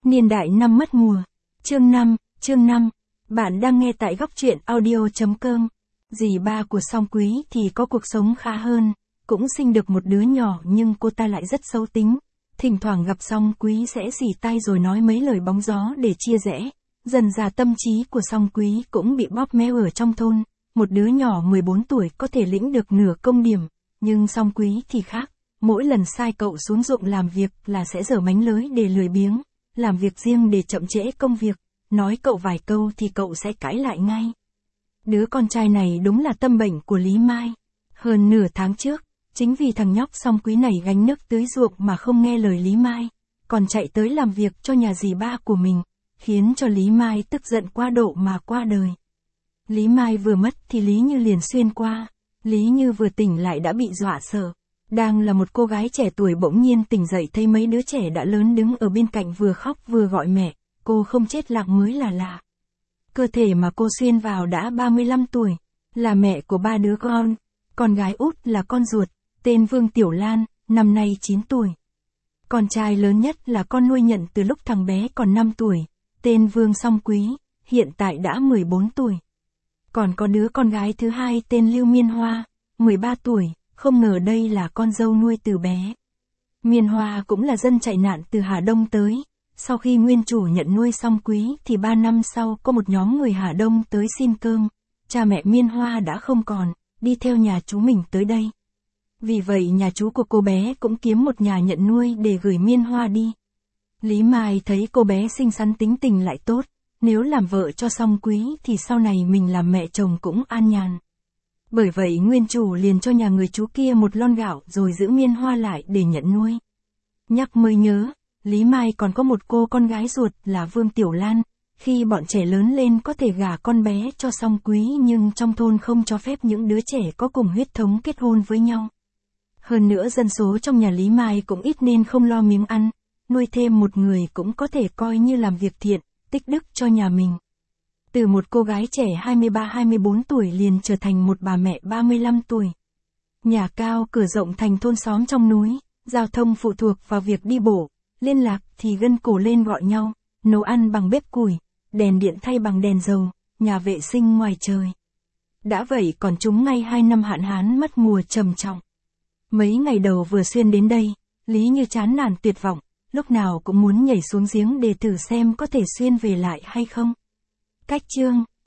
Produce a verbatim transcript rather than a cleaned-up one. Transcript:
Niên đại năm mất mùa. Chương năm, chương năm. Bạn đang nghe tại góc truyện audio.com. Dì ba của Song Quý thì có cuộc sống khá hơn, cũng sinh được một đứa nhỏ nhưng cô ta lại rất xấu tính. Thỉnh thoảng gặp Song Quý sẽ xỉ tay rồi nói mấy lời bóng gió để chia rẽ. Dần dà tâm trí của Song Quý cũng bị bóp méo ở trong thôn. Một đứa nhỏ mười bốn tuổi có thể lĩnh được nửa công điểm, nhưng Song Quý thì khác. Mỗi lần sai cậu xuống ruộng làm việc là sẽ giở mánh lới để lười biếng, làm việc riêng để chậm trễ công việc, nói cậu vài câu thì cậu sẽ cãi lại ngay. Đứa con trai này đúng là tâm bệnh của Lý Mai. Hơn nửa tháng trước, chính vì thằng nhóc Song Quý này gánh nước tưới ruộng mà không nghe lời Lý Mai, còn chạy tới làm việc cho nhà dì ba của mình, khiến cho Lý Mai tức giận quá độ mà qua đời. Lý Mai vừa mất thì Lý Như liền xuyên qua. Lý Như vừa tỉnh lại đã bị dọa sợ. Đang là một cô gái trẻ tuổi bỗng nhiên tỉnh dậy thấy mấy đứa trẻ đã lớn đứng ở bên cạnh vừa khóc vừa gọi mẹ, cô không chết lặng mới là lạ. Cơ thể mà cô xuyên vào đã ba mươi lăm tuổi, là mẹ của ba đứa con, con gái út là con ruột, tên Vương Tiểu Lan, năm nay chín tuổi. Con trai lớn nhất là con nuôi nhận từ lúc thằng bé còn năm tuổi, tên Vương Song Quý, hiện tại đã mười bốn tuổi. Còn có đứa con gái thứ hai tên Lưu Miên Hoa, mười ba tuổi. Không ngờ đây là con dâu nuôi từ bé. Miên Hoa cũng là dân chạy nạn từ Hà Đông tới. Sau khi nguyên chủ nhận nuôi Song Quý thì ba năm sau có một nhóm người Hà Đông tới xin cơm. Cha mẹ Miên Hoa đã không còn, đi theo nhà chú mình tới đây. Vì vậy nhà chú của cô bé cũng kiếm một nhà nhận nuôi để gửi Miên Hoa đi. Lý Mai thấy cô bé xinh xắn tính tình lại tốt. Nếu làm vợ cho Song Quý thì sau này mình làm mẹ chồng cũng an nhàn. Bởi vậy nguyên chủ liền cho nhà người chú kia một lon gạo rồi giữ Miên Hoa lại để nhận nuôi. Nhắc mới nhớ, Lý Mai còn có một cô con gái ruột là Vương Tiểu Lan. Khi bọn trẻ lớn lên có thể gả con bé cho Song Quý nhưng trong thôn không cho phép những đứa trẻ có cùng huyết thống kết hôn với nhau. Hơn nữa dân số trong nhà Lý Mai cũng ít nên không lo miếng ăn, nuôi thêm một người cũng có thể coi như làm việc thiện, tích đức cho nhà mình. Từ một cô gái trẻ hai mươi ba hai mươi bốn tuổi liền trở thành một bà mẹ ba mươi lăm tuổi. Nhà cao cửa rộng thành thôn xóm trong núi, giao thông phụ thuộc vào việc đi bộ, liên lạc thì gân cổ lên gọi nhau, nấu ăn bằng bếp củi, đèn điện thay bằng đèn dầu, nhà vệ sinh ngoài trời. Đã vậy còn trúng ngay hai năm hạn hán mất mùa trầm trọng. Mấy ngày đầu vừa xuyên đến đây, Lý Như chán nản tuyệt vọng, lúc nào cũng muốn nhảy xuống giếng để thử xem có thể xuyên về lại hay không. Cách chương,